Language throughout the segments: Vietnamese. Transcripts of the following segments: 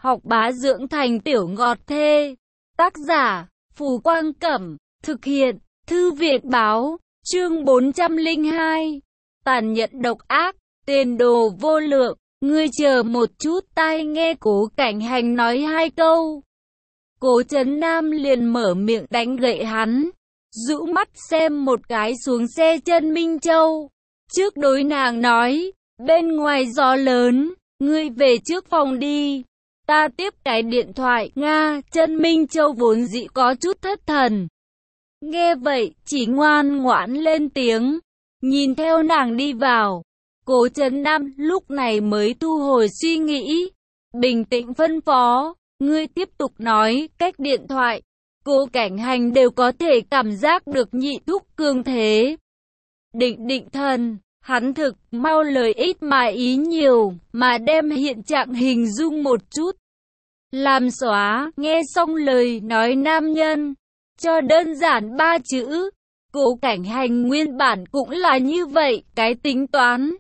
học bá dưỡng thành tiểu ngọt thê. Tác giả, Phù Quang Cẩm, thực hiện, Thư viện Báo, chương 402. Tàn nhẫn độc ác, tiền đồ vô lượng, ngươi chờ một chút, tai nghe Cố Cảnh Hành nói hai câu. Cố Trấn Nam liền mở miệng đánh gậy hắn, rũ mắt xem một cái xuống xe chân Minh Châu. Trước đối nàng nói, bên ngoài gió lớn, ngươi về trước phòng đi. Ta tiếp cái điện thoại. Nga, chân Minh Châu vốn dĩ có chút thất thần. Nghe vậy, chỉ ngoan ngoãn lên tiếng, nhìn theo nàng đi vào. Cố Trấn Nam lúc này mới thu hồi suy nghĩ, bình tĩnh phân phó, ngươi tiếp tục nói. Cách điện thoại, Cố Cảnh Hành đều có thể cảm giác được nhị thúc cường thế. Định thần, hắn thực mau lời ít mà ý nhiều, mà đem hiện trạng hình dung một chút. Làm xóa, nghe xong lời nói nam nhân, cho đơn giản 3 chữ. Cố Cảnh Hành nguyên bản cũng là như vậy, cái tính toán.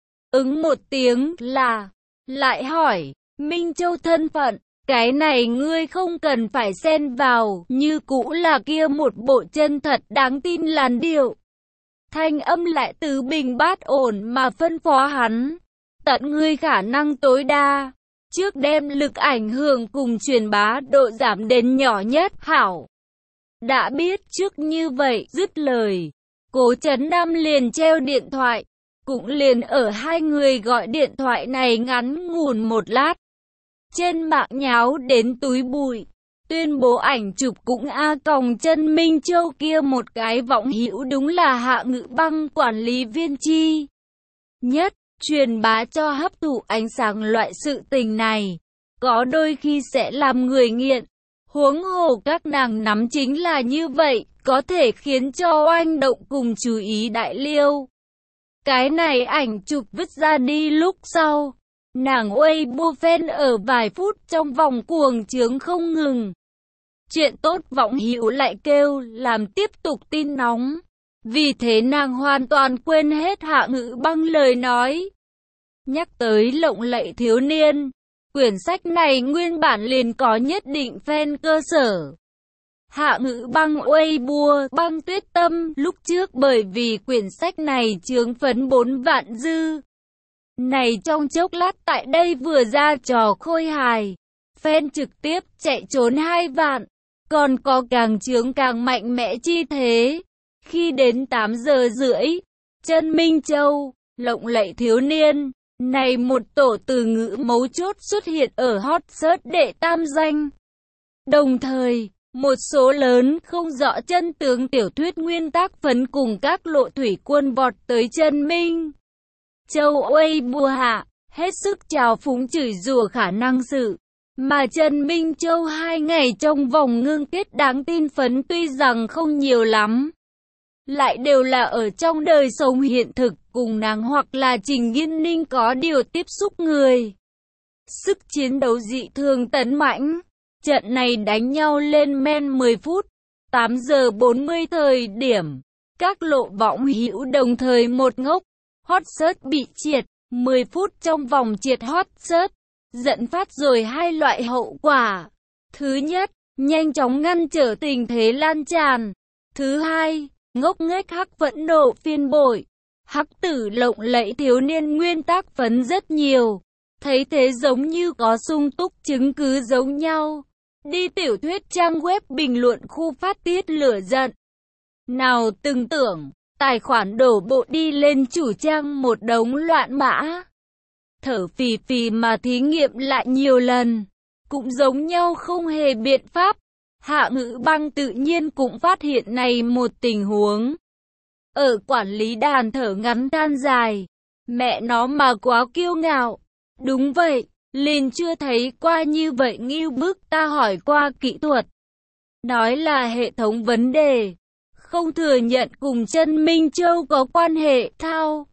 Ứng một tiếng là, lại hỏi, Minh Châu thân phận, cái này ngươi không cần phải xen vào, như cũ là kia một bộ chân thật đáng tin làn điệu. Thanh âm lại từ bình bát ổn mà phân phó hắn, tận ngươi khả năng tối đa, trước đem lực ảnh hưởng cùng truyền bá độ giảm đến nhỏ nhất. Hảo, đã biết trước như vậy. Dứt lời, Cố Trấn Nam liền treo điện thoại, cũng liền ở hai người gọi điện thoại này ngắn ngủn một lát, trên mạng nháo đến túi bụi. Tuyên bố ảnh chụp cũng còng chân Minh Châu kia một cái võng hữu đúng là Hạ Ngự Băng quản lý viên chi nhất, truyền bá cho hấp thụ ánh sáng loại sự tình này, có đôi khi sẽ làm người nghiện. Huống hồ các nàng nắm chính là như vậy, có thể khiến cho oanh động cùng chú ý đại liêu. Cái này ảnh chụp vứt ra đi lúc sau, nàng Weibo fan ở vài phút trong vòng cuồng trướng không ngừng. Chuyện tốt võng hữu lại kêu làm tiếp tục tin nóng. Vì thế nàng hoàn toàn quên hết Hạ Ngự Băng lời nói. Nhắc tới Lộng Lẫy Thiếu Niên, quyển sách này nguyên bản liền có nhất định fan cơ sở. Hạ Ngự Băng Weibo Băng Tuyết Tâm lúc trước bởi vì quyển sách này chướng phấn 4 vạn dư. Này trong chốc lát tại đây vừa ra trò khôi hài, fan trực tiếp chạy trốn 2 vạn, còn có càng chướng càng mạnh mẽ chi thế. Khi đến 8 giờ rưỡi, chân Minh Châu, Lộng Lẫy Thiếu Niên, này một tổ từ ngữ mấu chốt xuất hiện ở hot search đệ tam danh. Đồng thời, một số lớn không rõ chân tướng tiểu thuyết nguyên tác phấn cùng các lộ thủy quân vọt tới chân Minh Châu Weibo hạ, hết sức trào phúng chửi rủa khả năng sự. Mà Trần Minh Châu 2 ngày trong vòng ngưng kết đáng tin phấn tuy rằng không nhiều lắm, lại đều là ở trong đời sống hiện thực cùng nàng hoặc là Trình Nghiên Ninh có điều tiếp xúc người. Sức chiến đấu dị thường tấn mãnh. Trận này đánh nhau lên men 10 phút, 8 giờ 40 thời điểm, các lộ võng hữu đồng thời một ngốc, hot search bị triệt, 10 phút trong vòng triệt hot search, dẫn phát rồi hai loại hậu quả. Thứ nhất, nhanh chóng ngăn trở tình thế lan tràn. Thứ hai, ngốc nghếch hắc phẫn nộ phiên bội. Hắc tử Lộng Lẫy Thiếu Niên nguyên tác phấn rất nhiều, thấy thế giống như có sung túc chứng cứ giống nhau. Đi tiểu thuyết trang web bình luận khu phát tiết lửa giận. Nào từng tưởng, tài khoản đổ bộ đi lên chủ trang một đống loạn mã. Thở phì phì mà thí nghiệm lại nhiều lần, cũng giống nhau không hề biện pháp. Hạ Ngự Băng tự nhiên cũng phát hiện này một tình huống. Ở quản lý đàn thở ngắn than dài, mẹ nó mà quá kiêu ngạo. Đúng vậy, liền chưa thấy qua như vậy ngưu bức. Ta hỏi qua kỹ thuật, nói là hệ thống vấn đề, không thừa nhận cùng chân Minh Châu có quan hệ. Thao,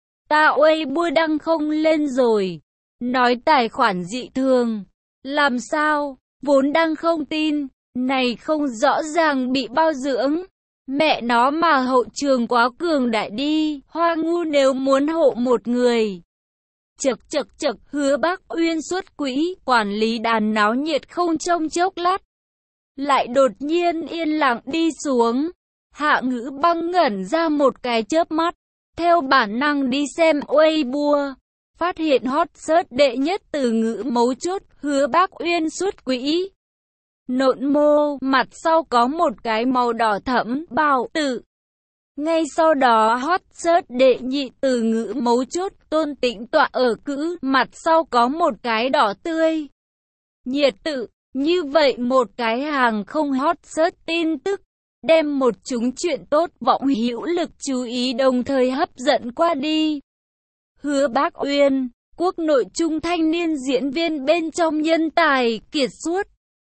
ta Weibo đăng không lên rồi, nói tài khoản dị thường. Làm sao, vốn đăng không tin, này không rõ ràng bị bao dưỡng. Mẹ nó mà hậu trường quá cường đại đi, Hoa Ngu nếu muốn hộ một người, Chậc, Hứa Bác Uyên xuất quỹ, quản lý đàn náo nhiệt không trong chốc lát. Lại đột nhiên yên lặng đi xuống. Hạ Ngữ Băng ngẩn ra một cái chớp mắt, theo bản năng đi xem Weibo, phát hiện hot search đệ nhất từ ngữ mấu chốt, Hứa Bác Uyên xuất quỹ. Nộn mô, mặt sau có một cái màu đỏ thẫm, Bảo Tự. Ngay sau đó hot search đệ nhị từ ngữ mấu chốt, Tôn Tĩnh Tọa ở cữ, mặt sau có một cái đỏ tươi. Nhiệt Tự, như vậy một cái hàng không hot search tin tức, đem một chúng chuyện tốt vọng hữu lực chú ý đồng thời hấp dẫn qua đi. Hứa Bác Uyên, quốc nội trung thanh niên diễn viên bên trong nhân tài, kiệt xuất.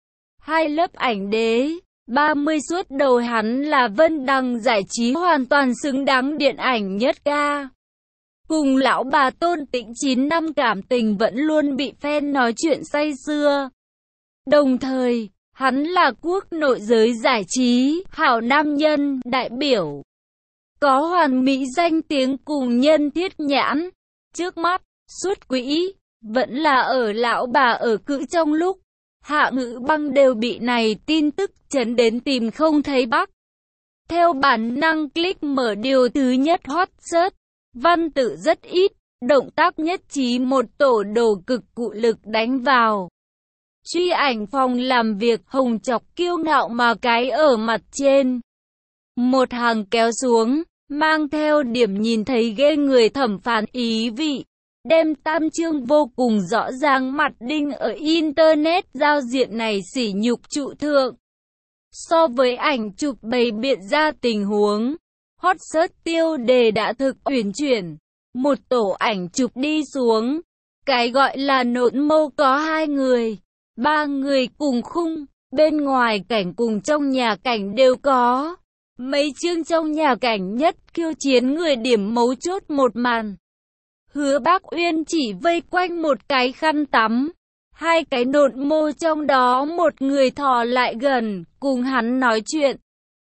2 lớp ảnh đế, 30 suốt đầu hắn là Vân Đằng Giải Trí hoàn toàn xứng đáng điện ảnh nhất ca. Cùng lão bà Tôn Tĩnh 9 năm cảm tình vẫn luôn bị fan nói chuyện say sưa. Đồng thời, hắn là quốc nội giới giải trí, hảo nam nhân, đại biểu. Có hoàn mỹ danh tiếng cùng nhân thiết nhãn. Trước mắt, xuất quỹ, vẫn là ở lão bà ở cữ trong lúc. Hạ Ngữ Băng đều bị này tin tức chấn đến tìm không thấy bắc. Theo bản năng click mở điều thứ nhất hot search, văn tự rất ít, động tác nhất trí một tổ đồ cực cụ lực đánh vào. Truy ảnh phòng làm việc hồng chọc kiêu ngạo mà cái ở mặt trên. Một hàng kéo xuống, mang theo điểm nhìn thấy ghê người thẩm phán ý vị. Đem tam chương vô cùng rõ ràng mặt đinh ở Internet giao diện này sỉ nhục trụ thượng. So với ảnh chụp bày biện ra tình huống, hot search tiêu đề đã thực uyển chuyển. Một tổ ảnh chụp đi xuống, cái gọi là nộn mô có 2 người, 3 người cùng khung, bên ngoài cảnh cùng trong nhà cảnh đều có. Mấy chương trong nhà cảnh nhất khiêu chiến người điểm mấu chốt một màn. Hứa Bác Uyên chỉ vây quanh một cái khăn tắm. 2 cái nộn mô trong đó một người thò lại gần, cùng hắn nói chuyện.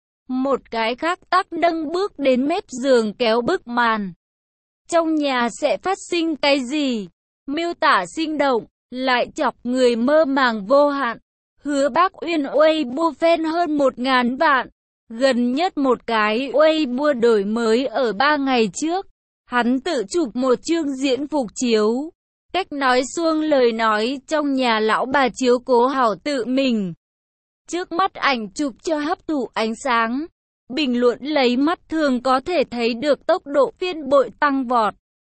Một cái khác tắc nâng bước đến mép giường kéo bức màn. Trong nhà sẽ phát sinh cái gì? Miêu tả sinh động, lại chọc người mơ màng vô hạn. Hứa Bác Uyên Weibo fan hơn 1000 vạn. Gần nhất một cái Weibo đổi mới ở 3 ngày trước. Hắn tự chụp một chương diễn phục chiếu. Cách nói xuông lời nói trong nhà lão bà chiếu cố hảo tự mình. Trước mắt ảnh chụp cho hấp thụ ánh sáng. Bình luận lấy mắt thường có thể thấy được tốc độ phiên bội tăng vọt.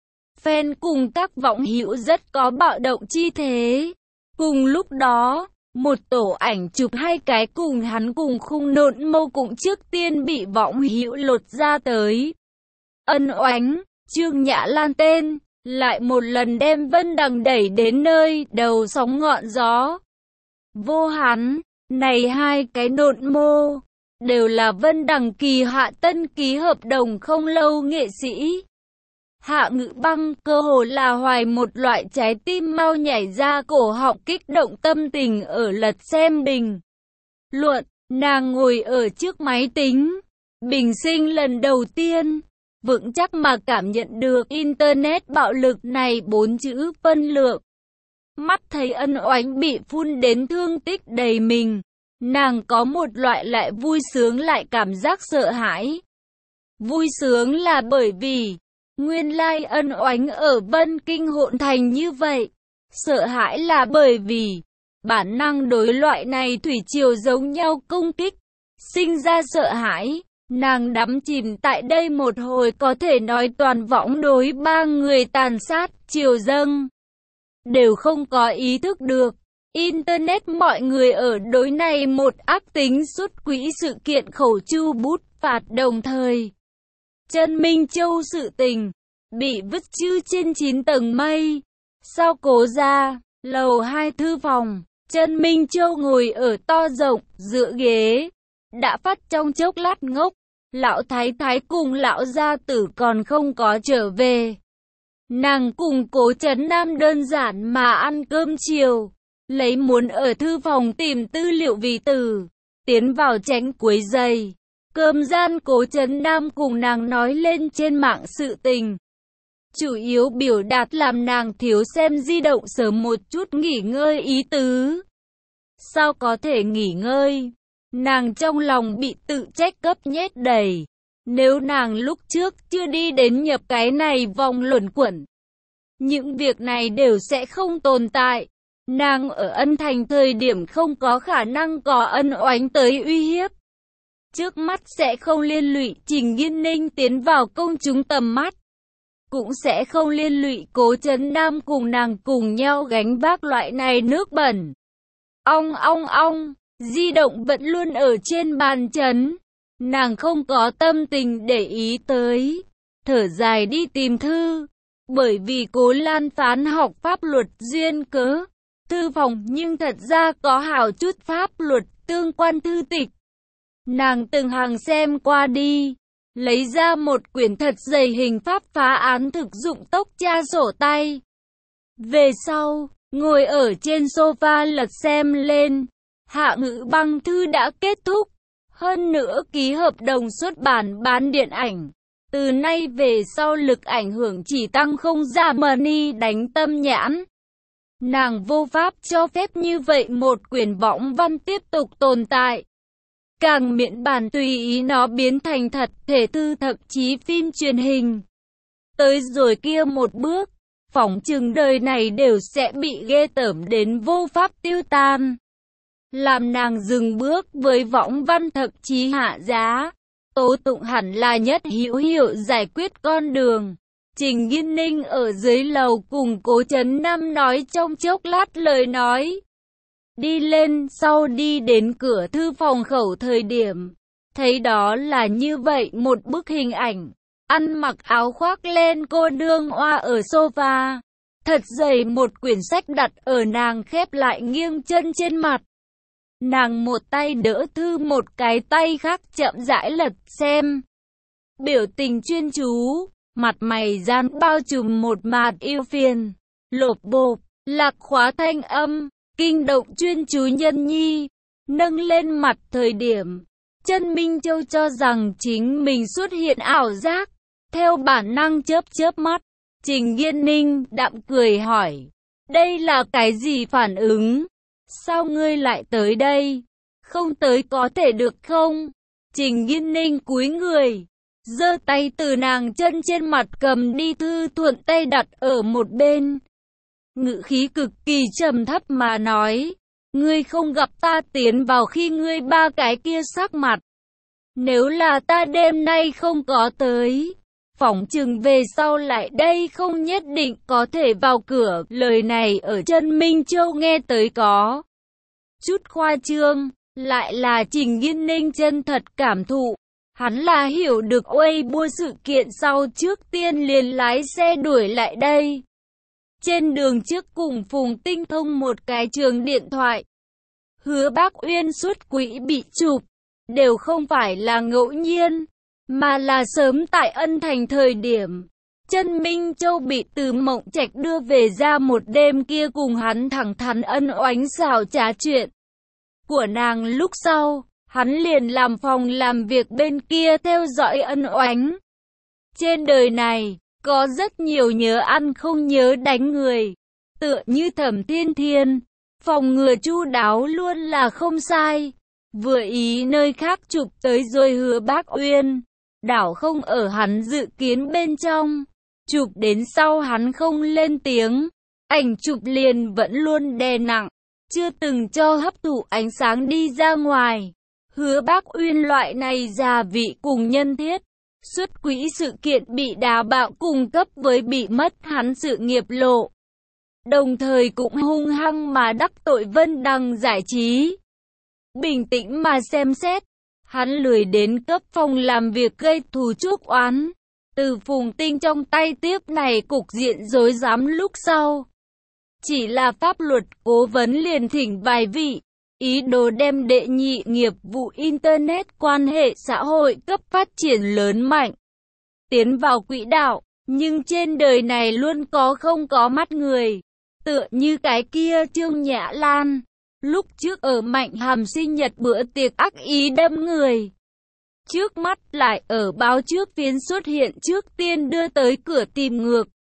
Fan cùng các vọng hữu rất có bạo động chi thế. Cùng lúc đó, một tổ ảnh chụp 2 cái cùng hắn cùng khung nộn mâu cũng trước tiên bị vọng hữu lột ra tới. Ân oánh, Trương Nhã Lan tên, lại một lần đem Vân Đằng đẩy đến nơi đầu sóng ngọn gió. Vô hắn, này 2 cái nộn mô, đều là Vân Đằng kỳ hạ tân ký hợp đồng không lâu nghệ sĩ. Hạ Ngữ Băng cơ hồ là hoài một loại trái tim mau nhảy ra cổ họng kích động tâm tình ở lật xem bình luận, nàng ngồi ở trước máy tính, bình sinh lần đầu tiên, vững chắc mà cảm nhận được Internet bạo lực này 4 chữ phân lượng. Mắt thấy ân oánh bị phun đến thương tích đầy mình, nàng có một loại lại vui sướng lại cảm giác sợ hãi. Vui sướng là bởi vì nguyên lai ân oánh ở Vân Kinh hỗn thành như vậy. Sợ hãi là bởi vì bản năng đối loại này thủy triều giống nhau công kích, sinh ra sợ hãi. Nàng đắm chìm tại đây một hồi có thể nói toàn võng đối 3 người tàn sát, triều dâng. Đều không có ý thức được. Internet mọi người ở đối này một ác tính xuất quỹ sự kiện khẩu chu bút phạt đồng thời. Trần Minh Châu sự tình, bị vứt chư trên 9 tầng mây. Sau cố ra, lầu 2 thư phòng, Trần Minh Châu ngồi ở to rộng, dựa ghế. Đã phát trong chốc lát ngốc, lão thái thái cùng lão gia tử còn không có trở về. Nàng cùng Cố Trấn Nam đơn giản mà ăn cơm chiều, lấy muốn ở thư phòng tìm tư liệu vì tử, tiến vào tránh quấy rầy. Cơm gian Cố Trấn Nam cùng nàng nói lên trên mạng sự tình. chủ yếu biểu đạt làm nàng thiếu xem di động sớm một chút nghỉ ngơi ý tứ. Sao có thể nghỉ ngơi? Nàng trong lòng bị tự trách cấp nhét đầy. Nếu nàng lúc trước chưa đi đến nhập cái này vòng luẩn quẩn, những việc này đều sẽ không tồn tại. Nàng ở Ân Thành thời điểm không có khả năng có ân oánh tới uy hiếp. Trước mắt sẽ không liên lụy Trình Nghiên Ninh tiến vào công chúng tầm mắt. Cũng sẽ không liên lụy Cố Chấn Nam cùng nàng cùng nhau gánh vác loại này nước bẩn. Ong ong ong, di động vẫn luôn ở trên bàn trấn. Nàng không có tâm tình để ý tới. Thở dài đi tìm thư. Bởi vì Cố Lan Phán học pháp luật duyên cớ. Thư phòng nhưng thật ra có hảo chút pháp luật tương quan thư tịch. Nàng từng hàng xem qua đi. Lấy ra một quyển thật dày hình pháp phá án thực dụng tốc tra sổ tay. Về sau, ngồi ở trên sofa lật xem lên. Hạ Ngữ Băng thư đã kết thúc. Hơn nữa ký hợp đồng xuất bản bán điện ảnh. Từ nay về sau lực ảnh hưởng chỉ tăng không ra money đánh tâm nhãn. Nàng vô pháp cho phép như vậy một quyển võng văn tiếp tục tồn tại. Càng miễn bàn tùy ý nó biến thành thật thể thư thậm chí phim truyền hình. Tới rồi kia một bước, phỏng chừng đời này đều sẽ bị ghê tởm đến vô pháp tiêu tan. Làm nàng dừng bước với võng văn thậm chí hạ giá. Tố tụng hẳn là nhất hữu hiệu giải quyết con đường. Trình Nghiên Ninh ở dưới lầu cùng Cố Chấn Nam nói trong chốc lát lời nói. Đi lên sau đi đến cửa thư phòng khẩu thời điểm. Thấy đó là như vậy một bức hình ảnh. Ăn mặc áo khoác lên cô nương oa ở sofa. Thật dày một quyển sách đặt ở nàng khép lại nghiêng chân trên mặt. Nàng một tay đỡ thư một cái tay khác chậm rãi lật xem. Biểu tình chuyên chú, mặt mày gian bao trùm một mạt yêu phiền. Lộp bộp, lạc khóa thanh âm, kinh động chuyên chú nhân nhi. Nâng lên mặt thời điểm, Chân Minh Châu cho rằng chính mình xuất hiện ảo giác. Theo bản năng chớp chớp mắt, Trình Nghiên Ninh đạm cười hỏi. Đây là cái gì phản ứng? Sao ngươi lại tới đây? Không tới có thể được không? Trình Nghiên Ninh cúi người, giơ tay từ nàng chân trên mặt cầm đi thư thuận tay đặt ở một bên. Ngữ khí cực kỳ trầm thấp mà nói. Ngươi không gặp ta tiến vào khi ngươi ba cái kia sắc mặt. Nếu là ta đêm nay không có tới, phỏng chừng về sau lại đây không nhất định có thể vào cửa. Lời này ở Chân Minh Châu nghe tới có chút khoa trương, lại là Trình Nghiên Ninh chân thật cảm thụ. Hắn là hiểu được Weibo sự kiện sau trước tiên liền lái xe đuổi lại đây. Trên đường trước cùng Phùng Tinh thông một cái trường điện thoại. Hứa Bác Uyên xuất quỹ bị chụp, đều không phải là ngẫu nhiên, mà là sớm tại Ân Thành thời điểm. Chân Minh Châu bị từ Mộng Trạch đưa về ra một đêm kia cùng hắn thẳng thắn ân oánh xảo trá chuyện của nàng lúc sau, hắn liền làm phòng làm việc bên kia theo dõi ân oánh. Trên đời này, có rất nhiều nhớ ăn không nhớ đánh người, tựa như Thẩm Thiên Thiên, phòng ngừa chu đáo luôn là không sai. Vừa ý nơi khác chụp tới rồi Hứa Bác Uyên, đảo không ở hắn dự kiến bên trong. Chụp đến sau hắn không lên tiếng, ảnh chụp liền vẫn luôn đè nặng, chưa từng cho hấp thụ ánh sáng đi ra ngoài. Hứa Bác Uyên loại này già vị cùng nhân thiết, xuất quỹ sự kiện bị đá bạo cùng cấp với bị mất hắn sự nghiệp lộ. Đồng thời cũng hung hăng mà đắc tội Vân Đằng Giải trí. Bình tĩnh mà xem xét, hắn lười đến cấp phòng làm việc gây thù chuốc oán. Từ Phùng Tinh trong tay tiếp này cục diện rối rắm lúc sau. Chỉ là pháp luật cố vấn liền thỉnh vài vị, ý đồ đem đệ nhị nghiệp vụ Internet quan hệ xã hội cấp phát triển lớn mạnh, tiến vào quỹ đạo, nhưng trên đời này luôn có không có mắt người, tựa như cái kia Trương Nhã Lan, lúc trước ở Mạnh Hàm sinh nhật bữa tiệc ác ý đâm người. Trước mắt lại ở báo trước phiến xuất hiện trước tiên đưa tới cửa tìm ngược.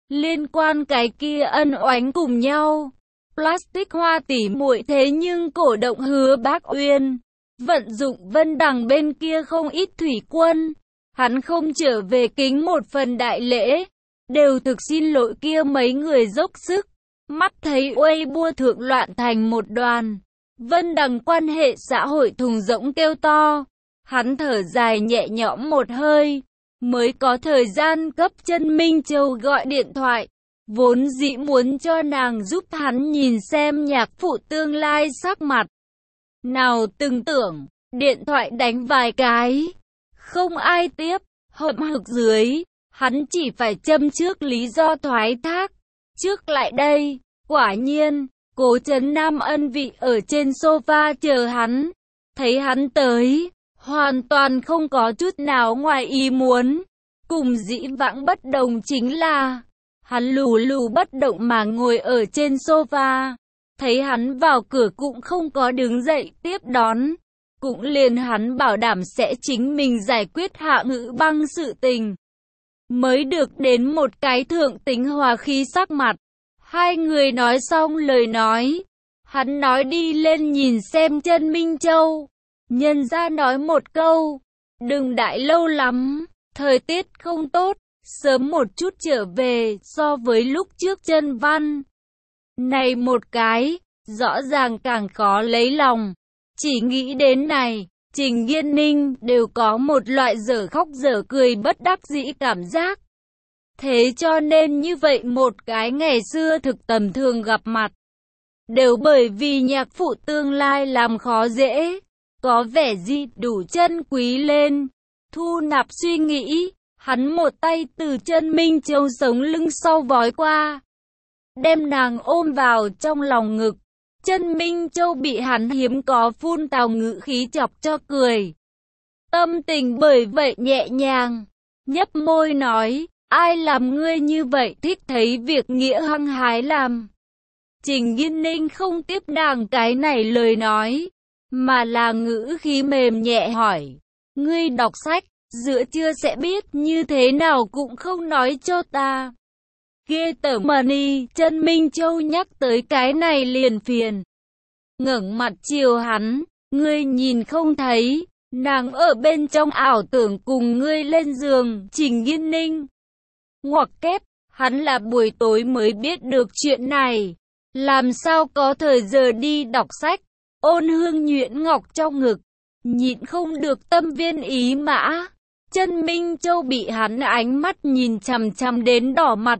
liên quan cái kia ân oánh cùng nhau. Plastic Hoa tỉ muội thế nhưng cổ động Hứa Bác Uyên, vận dụng Vân Đằng bên kia không ít thủy quân. Hắn không trở về kính một phần đại lễ, đều thực xin lỗi kia mấy người dốc sức. Mắt thấy Weibo thượng loạn thành một đoàn, Vân Đằng quan hệ xã hội thùng rỗng kêu to. Hắn thở dài nhẹ nhõm một hơi, mới có thời gian cấp Chân Minh Châu gọi điện thoại. Vốn dĩ muốn cho nàng giúp hắn nhìn xem nhạc phụ tương lai sắc mặt. Nào từng tưởng, điện thoại đánh vài cái, không ai tiếp, hậm hực dưới, hắn chỉ phải châm trước lý do thoái thác. Trước lại đây, quả nhiên, Cố Trấn Nam ân vị ở trên sofa chờ hắn, thấy hắn tới, hoàn toàn không có chút nào ngoài ý muốn. Cùng dĩ vãng bất đồng chính là, hắn lù lù bất động mà ngồi ở trên sofa, thấy hắn vào cửa cũng không có đứng dậy tiếp đón, cũng liền hắn bảo đảm sẽ chính mình giải quyết Hạ Ngữ Băng sự tình. Mới được đến một cái thượng tính hòa khí sắc mặt, hai người nói xong lời nói, hắn nói đi lên nhìn xem Chân Minh Châu, nhân ra nói một câu, đừng đãi lâu lắm, thời tiết không tốt, sớm một chút trở về so với lúc trước Chân Văn. Này một cái, rõ ràng càng khó lấy lòng, chỉ nghĩ đến này, Trình Nghiên Ninh đều có một loại dở khóc dở cười bất đắc dĩ cảm giác. Thế cho nên như vậy một cái ngày xưa thực tầm thường gặp mặt, đều bởi vì nhạc phụ tương lai làm khó dễ, có vẻ gì đủ chân quý lên. Thu nạp suy nghĩ, hắn một tay từ Chân Minh Châu sống lưng sau vói qua, đem nàng ôm vào trong lòng ngực. Chân Minh Châu bị hắn hiếm có phun tào ngữ khí chọc cho cười. Tâm tình bởi vậy nhẹ nhàng, nhấp môi nói, ai làm ngươi như vậy thích thấy việc nghĩa hăng hái làm. Trình Nghiên Ninh không tiếp nàng cái này lời nói, mà là ngữ khí mềm nhẹ hỏi, ngươi đọc sách, giữa trưa sẽ biết như thế nào cũng không nói cho ta. Ghê tởm mà đi, Chân Minh Châu nhắc tới cái này liền phiền. Ngẩng mặt chiều hắn, ngươi nhìn không thấy, nàng ở bên trong ảo tưởng cùng ngươi lên giường. Trình Nghiên Ninh ngoặc kép, hắn là buổi tối mới biết được chuyện này, làm sao có thời giờ đi đọc sách. Ôn Hương nhuyễn ngọc trong ngực, nhịn không được tâm viên ý mã. Chân Minh Châu bị hắn ánh mắt nhìn chằm chằm đến đỏ mặt,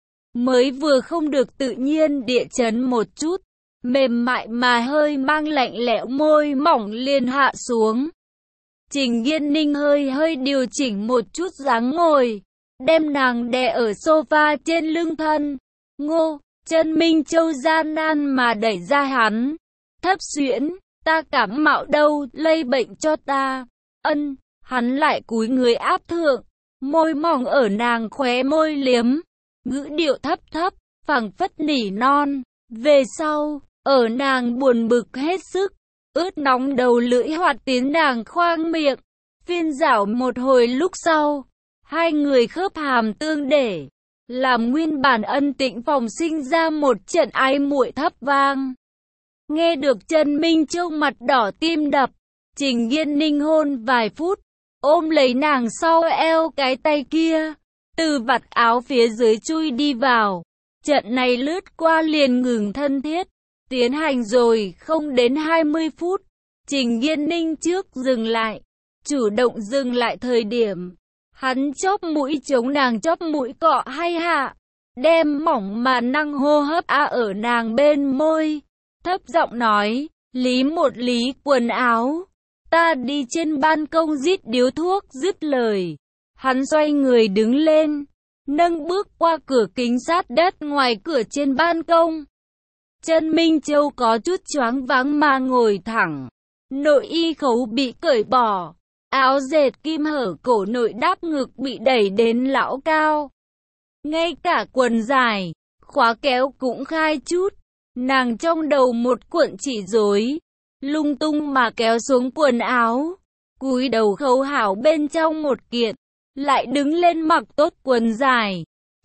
mới vừa không được tự nhiên địa chấn một chút, mềm mại mà hơi mang lạnh lẽo môi mỏng liền hạ xuống. Trình Nghiên Ninh hơi điều chỉnh một chút dáng ngồi, đem nàng đè ở sofa trên lưng thân. Ngô, Chân Minh Châu gian nan mà đẩy ra hắn, thấp xuyễn, ta cảm mạo đâu, lây bệnh cho ta. Ân, hắn lại cúi người áp thượng, môi mỏng ở nàng khóe môi liếm, ngữ điệu thấp thấp, phảng phất nỉ non. Về sau, ở nàng buồn bực hết sức, ướt nóng đầu lưỡi hoạt tiến nàng khoang miệng, phiên dảo một hồi lúc sau, hai người khớp hàm tương để, làm nguyên bản ân tĩnh phòng sinh ra một trận ái muội thấp vang. Nghe được Chân Minh Châu mặt đỏ tim đập, Trình Nghiên Ninh hôn vài phút, ôm lấy nàng sau eo cái tay kia, từ vạt áo phía dưới chui đi vào. Trận này lướt qua liền ngừng thân thiết, tiến hành rồi không đến 20 phút. Trình Nghiên Ninh trước dừng lại, chủ động dừng lại thời điểm, hắn chóp mũi chống nàng chóp mũi cọ hay hạ, đem mỏng mà năng hô hấp ở nàng bên môi, thấp giọng nói, lý một lý quần áo, ta đi trên ban công rít điếu thuốc. Dứt lời, hắn xoay người đứng lên, nâng bước qua cửa kính sát đất ngoài cửa trên ban công. Chân Minh Châu có chút choáng váng mà ngồi thẳng, nội y khấu bị cởi bỏ, áo dệt kim hở cổ nội đáp ngực bị đẩy đến lão cao. Ngay cả quần dài, khóa kéo cũng khai chút, nàng trong đầu một cuộn chỉ rối, lung tung mà kéo xuống quần áo, cúi đầu khâu hảo bên trong một kiện, lại đứng lên mặc tốt quần dài,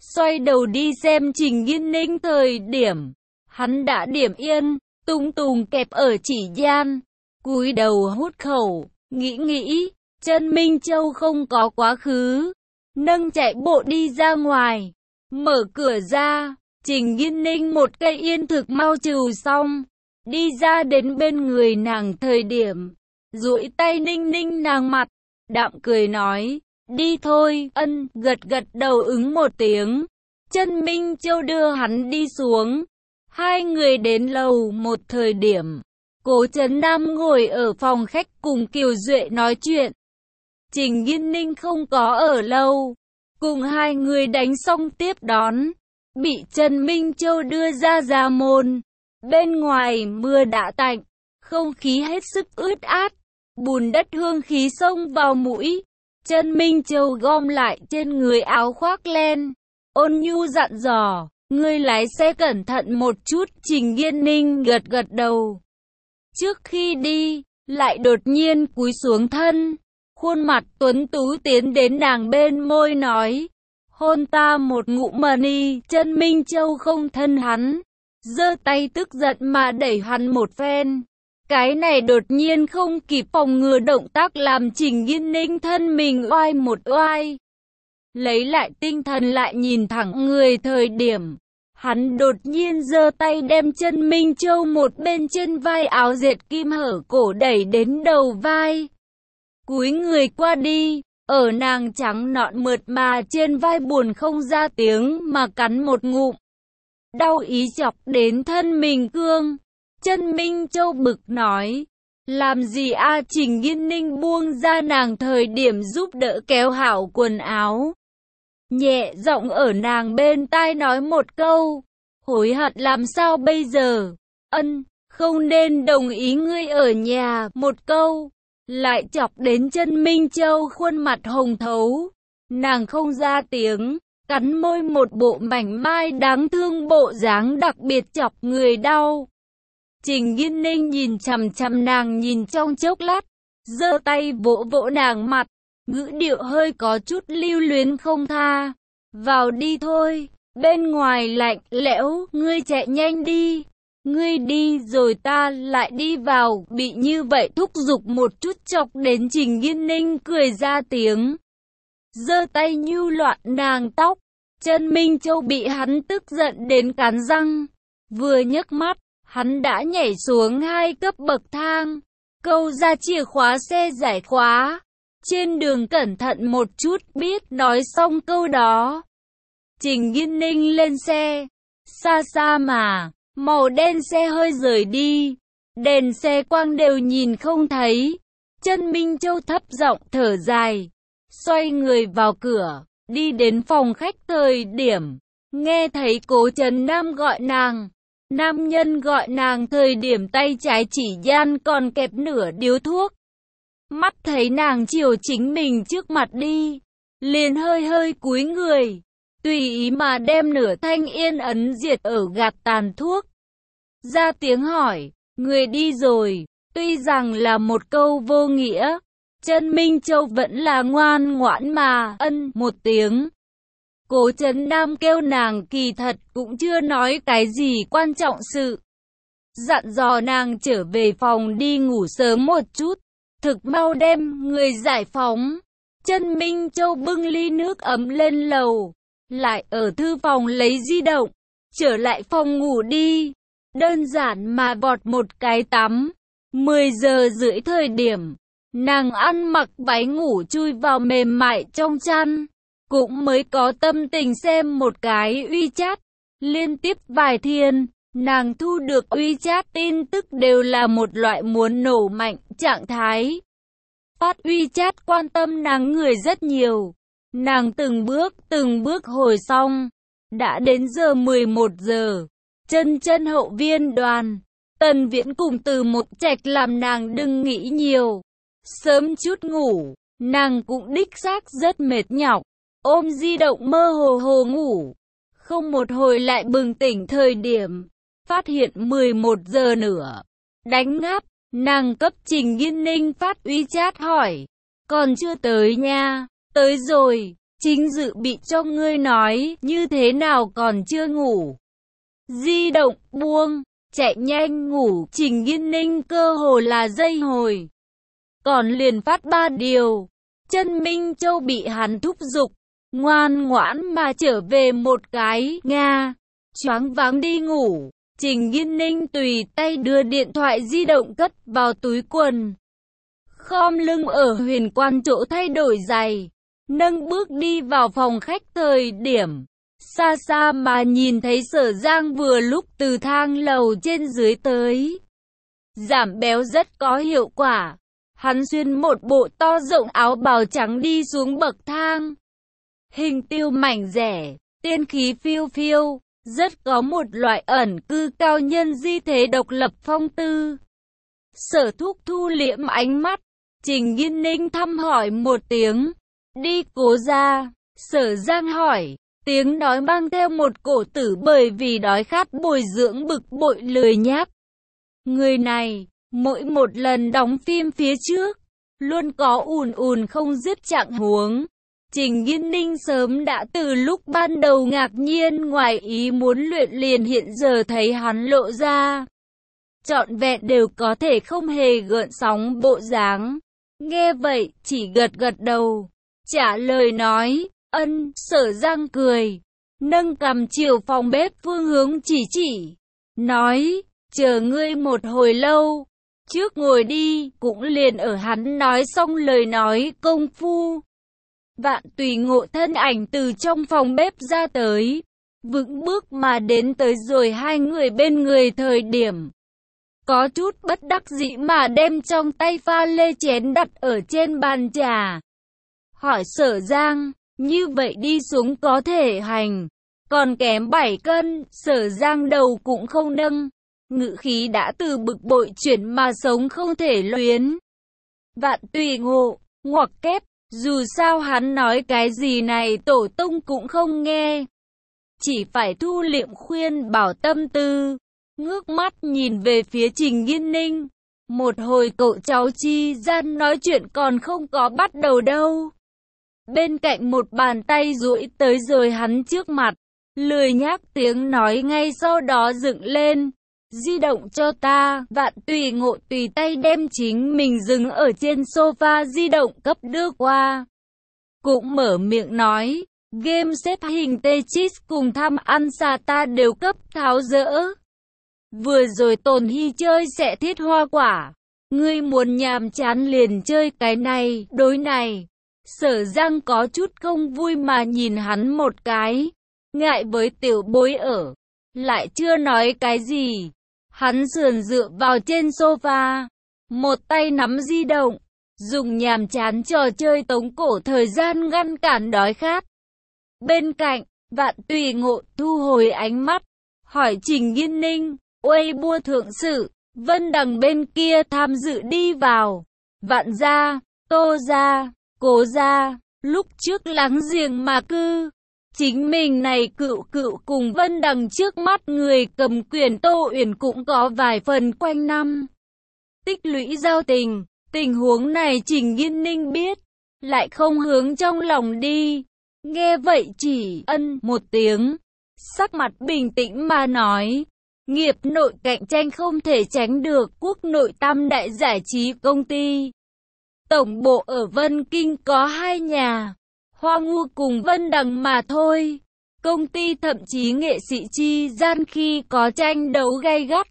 xoay đầu đi xem Trình Nghiên Ninh thời điểm. Hắn đã điểm yên, tung tùng kẹp ở chỉ gian, cúi đầu hút khẩu, nghĩ, Trân Minh Châu không có quá khứ, nâng chạy bộ đi ra ngoài, mở cửa ra, Trình Nghiên Ninh một cây yên thực mau trừ xong, đi ra đến bên người nàng thời điểm, duỗi tay ninh nàng mặt, đạm cười nói, đi thôi, gật đầu ứng một tiếng, Trân Minh Châu đưa hắn đi xuống, hai người đến lầu một thời điểm, Cố Trấn Nam ngồi ở phòng khách cùng Kiều Duệ nói chuyện, Trình Nghiên Ninh không có ở lâu, cùng hai người đánh xong tiếp đón, bị Trần Minh Châu đưa ra môn, bên ngoài mưa đã tạnh, không khí hết sức ướt át, bùn đất hương khí xông vào mũi, Trần Minh Châu gom lại trên người áo khoác len, ôn nhu dặn dò, ngươi lái xe cẩn thận một chút. Trình Nghiên Ninh gật đầu. Trước khi đi, lại đột nhiên cúi xuống thân, khuôn mặt tuấn tú tiến đến nàng bên môi nói, hôn ta một ngụm mà đi. Trân Minh Châu không thân hắn, giơ tay tức giận mà đẩy hắn một phen. Cái này đột nhiên không kịp phòng ngừa động tác làm Trình Nghiên Ninh thân mình oai một oai. Lấy lại tinh thần lại nhìn thẳng người thời điểm, hắn đột nhiên giơ tay đem Trân Minh Châu một bên trên vai áo dệt kim hở cổ đẩy đến đầu vai. Cúi người qua đi, ở nàng trắng nõn mượt mà trên vai buồn không ra tiếng mà cắn một ngụm. Đau ý chọc đến thân mình cương. Trân Minh Châu bực nói, làm gì a? Trình Nghiên Ninh buông ra nàng thời điểm giúp đỡ kéo hảo quần áo. Nhẹ giọng ở nàng bên tai nói một câu, hối hận làm sao bây giờ? Không nên đồng ý ngươi ở nhà. Một câu, lại chọc đến Trân Minh Châu khuôn mặt hồng thấu. Nàng không ra tiếng, cắn môi một bộ mảnh mai đáng thương bộ dáng đặc biệt chọc người đau. Trình Nghiên Ninh nhìn chằm chằm nàng nhìn trong chốc lát, giơ tay vỗ vỗ nàng mặt, ngữ điệu hơi có chút lưu luyến không tha. Vào đi thôi, bên ngoài lạnh lẽo, ngươi chạy nhanh đi. Ngươi đi rồi ta lại đi vào. Bị như vậy thúc giục một chút chọc đến Trình Nghiên Ninh cười ra tiếng, giơ tay nhu loạn nàng tóc. Trân Minh Châu bị hắn tức giận đến cắn răng, vừa nhấc mắt, hắn đã nhảy xuống 2 cấp bậc thang, câu ra chìa khóa xe giải khóa. Trên đường cẩn thận một chút. Biết nói xong câu đó, Trình Nghiên Ninh lên xe, xa mà, màu đen xe hơi rời đi, đèn xe quang đều nhìn không thấy. Trân Minh Châu thấp giọng thở dài, xoay người vào cửa, đi đến phòng khách thời điểm, nghe thấy Cố Trấn Nam gọi nàng. Nam nhân gọi nàng thời điểm tay trái chỉ gian còn kẹp nửa điếu thuốc. Mắt thấy nàng chiều chính mình trước mặt đi, liền hơi cúi người, tùy ý mà đem nửa thanh yên ấn diệt ở gạt tàn thuốc. Ra tiếng hỏi, người đi rồi. Tuy rằng là một câu vô nghĩa, Trân Minh Châu vẫn là ngoan ngoãn mà một tiếng. Cố Trấn Nam kêu nàng kỳ thật cũng chưa nói cái gì quan trọng sự, dặn dò nàng trở về phòng đi ngủ sớm một chút, thực mau đem người giải phóng. Trân Minh Châu bưng ly nước ấm lên lầu, lại ở thư phòng lấy di động, trở lại phòng ngủ đi, đơn giản mà vọt một cái tắm. 10 giờ rưỡi thời điểm, nàng ăn mặc váy ngủ chui vào mềm mại trong chăn, cũng mới có tâm tình xem một cái WeChat. Liên tiếp vài thiên, nàng thu được WeChat tin tức đều là một loại muốn nổ mạnh trạng thái. Phát WeChat quan tâm nàng người rất nhiều. Nàng từng bước hồi xong. Đã đến giờ 11 giờ. Chân hậu viên đoàn, Tần Viễn cùng Từ Một Trạch làm nàng đừng nghĩ nhiều. Sớm chút ngủ, nàng cũng đích xác rất mệt nhọc. Ôm di động mơ hồ ngủ. Không một hồi lại bừng tỉnh thời điểm, phát hiện 11 giờ nữa. Đánh ngáp, nàng cấp Trình Nghiên Ninh phát WeChat hỏi, còn chưa tới nha? Tới rồi. Chính dự bị cho ngươi nói, như thế nào còn chưa ngủ. Di động, buông, chạy nhanh ngủ, Trình Nghiên Ninh cơ hồ là dây hồi. Còn liền phát 3 điều. Chân Minh Châu bị hắn thúc giục, ngoan ngoãn mà trở về một cái, Nga. Choáng váng đi ngủ, Trình Nghiên Ninh tùy tay đưa điện thoại di động cất vào túi quần. Khom lưng ở huyền quan chỗ thay đổi giày, nâng bước đi vào phòng khách thời điểm. Xa xa mà nhìn thấy Sở Giang vừa lúc từ thang lầu trên dưới tới. Giảm béo rất có hiệu quả. Hắn xuyên một bộ to rộng áo bào trắng đi xuống bậc thang. Hình tiêu mảnh rẻ, tiên khí phiêu phiêu, rất có một loại ẩn cư cao nhân di thế độc lập phong tư. Sở Thúc thu liễm ánh mắt, Trình Nghiên Ninh thăm hỏi một tiếng. Đi Cố gia. Sở Giang hỏi, tiếng nói mang theo một cổ tử bởi vì đói khát bồi dưỡng bực bội lười nhác. Người này, mỗi một lần đóng phim phía trước, luôn có ùn ùn không dứt trạng huống. Trình Nghiên Ninh sớm đã từ lúc ban đầu ngạc nhiên ngoài ý muốn luyện liền hiện giờ thấy hắn lộ ra. Trọn vẹn đều có thể không hề gợn sóng bộ dáng. Nghe vậy, chỉ gật gật đầu. Trả lời nói, ân, Sở Giang cười. Nâng cằm chiều phòng bếp phương hướng chỉ. Nói, chờ ngươi một hồi lâu. Trước ngồi đi, cũng liền ở hắn nói xong lời nói công phu. Vạn Tùy Ngộ thân ảnh từ trong phòng bếp ra tới, vững bước mà đến tới rồi hai người bên người thời điểm. Có chút bất đắc dĩ mà đem trong tay pha lê chén đặt ở trên bàn trà. Hỏi Sở Giang, như vậy đi xuống có thể hành, còn kém 7 cân, Sở Giang đầu cũng không nâng. Ngữ khí đã từ bực bội chuyển mà sống không thể luyến. Vạn Tùy Ngộ, ngoặc kép, dù sao hắn nói cái gì này tổ tông cũng không nghe. Chỉ phải thu liệm khuyên bảo tâm tư, ngước mắt nhìn về phía Trình Nghiên Ninh. Một hồi cậu cháu chi gian nói chuyện còn không có bắt đầu đâu. Bên cạnh một bàn tay duỗi tới rồi hắn trước mặt, lười nhác tiếng nói ngay sau đó dựng lên. Di động cho ta. Vạn Tùy Ngộ tùy tay đem chính mình dừng ở trên sofa di động cấp đưa qua. Cũng mở miệng nói, game xếp hình Tetris cùng thăm ăn xà ta đều cấp tháo dỡ. Vừa rồi Tồn Hy chơi sẽ thiết hoa quả. Ngươi muốn nhàm chán liền chơi cái này, đối này. Sở Giang có chút không vui mà nhìn hắn một cái. Ngại với tiểu bối ở. Lại chưa nói cái gì. Hắn sườn dựa vào trên sofa. Một tay nắm di động. Dùng nhàm chán trò chơi tống cổ thời gian ngăn cản đói khát. Bên cạnh, Vạn Tùy Ngộ thu hồi ánh mắt. Hỏi Trình Nghiên Ninh. Uây bua thượng sự. Vân Đằng bên kia tham dự đi vào. Vạn gia, Tô gia, Cố gia, lúc trước láng giềng mà cư. Chính mình này cựu cùng Vân Đằng trước mắt người cầm quyền Tô Uyển cũng có vài phần quanh năm. Tích lũy giao tình, tình huống này Trình Nghiên Ninh biết, lại không hướng trong lòng đi. Nghe vậy chỉ ân một tiếng, sắc mặt bình tĩnh mà nói. Nghiệp nội cạnh tranh không thể tránh được, quốc nội tam đại giải trí công ty. Tổng bộ ở Vân Kinh có 2 nhà, Hoa Ngu cùng Vân Đằng mà thôi. Công ty thậm chí nghệ sĩ chi gian khi có tranh đấu gay gắt.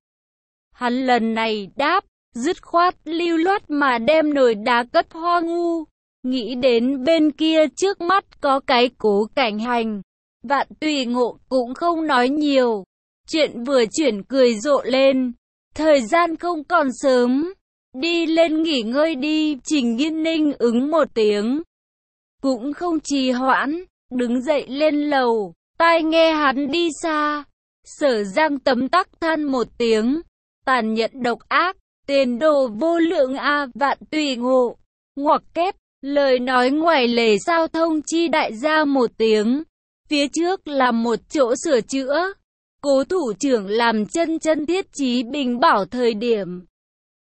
Hắn lần này đáp, dứt khoát lưu loát mà đem nồi đá cất Hoa Ngu. Nghĩ đến bên kia trước mắt có cái Cố Cảnh Hành. Vạn Tùy Ngộ cũng không nói nhiều. Chuyện vừa chuyển cười rộ lên. Thời gian không còn sớm. Đi lên nghỉ ngơi đi. Trình Nghiên Ninh ứng một tiếng. Cũng không trì hoãn. Đứng dậy lên lầu. Tai nghe hắn đi xa. Sở Giang tấm tắc than một tiếng. Tàn nhẫn độc ác. Tiền đồ vô lượng a. Vạn Tùy Ngộ. Ngoặc kép. Lời nói ngoài lề giao thông chi đại gia một tiếng. Phía trước là một chỗ sửa chữa. Cố thủ trưởng làm chân thiết trí bình bảo thời điểm.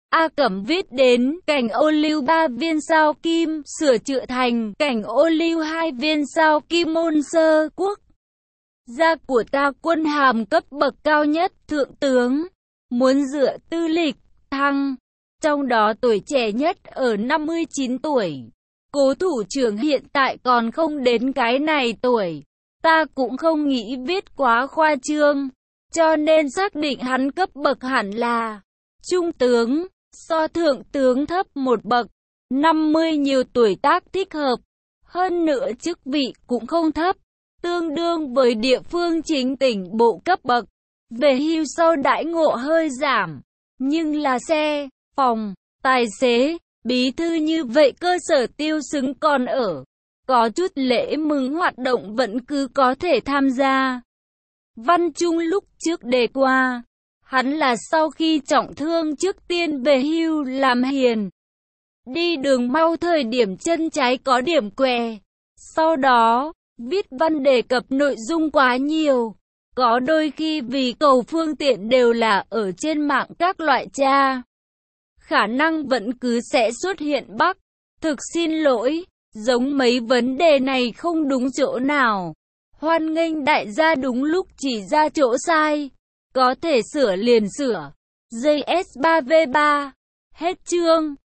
A Cẩm viết đến, cảnh ô lưu 3 viên sao kim, sửa chữa thành, cảnh ô lưu 2 viên sao kim môn sơ quốc. Gia của ta quân hàm cấp bậc cao nhất, thượng tướng, muốn dựa tư lịch, thăng. Trong đó tuổi trẻ nhất ở 59 tuổi. Cố thủ trưởng hiện tại còn không đến cái này tuổi. Ta cũng không nghĩ viết quá khoa trương, cho nên xác định hắn cấp bậc hẳn là trung tướng, so thượng tướng thấp một bậc, 50 nhiều tuổi tác thích hợp. Hơn nữa chức vị cũng không thấp, tương đương với địa phương chính tỉnh bộ cấp bậc. Về hưu sau đãi ngộ hơi giảm, nhưng là xe, phòng, tài xế, bí thư như vậy cơ sở tiêu xứng còn ở. Có chút lễ mừng hoạt động vẫn cứ có thể tham gia. Văn Trung lúc trước đề qua, hắn là sau khi trọng thương trước tiên về hưu làm hiền. Đi đường mau thời điểm chân trái có điểm què. Sau đó, viết văn đề cập nội dung quá nhiều. Có đôi khi vì cầu phương tiện đều là ở trên mạng các loại tra. Khả năng vẫn cứ sẽ xuất hiện Bắc. Thực xin lỗi, giống mấy vấn đề này không đúng chỗ nào. Hoan nghênh đại gia đúng lúc chỉ ra chỗ sai. Có thể sửa liền sửa. JS3V3. Hết chương.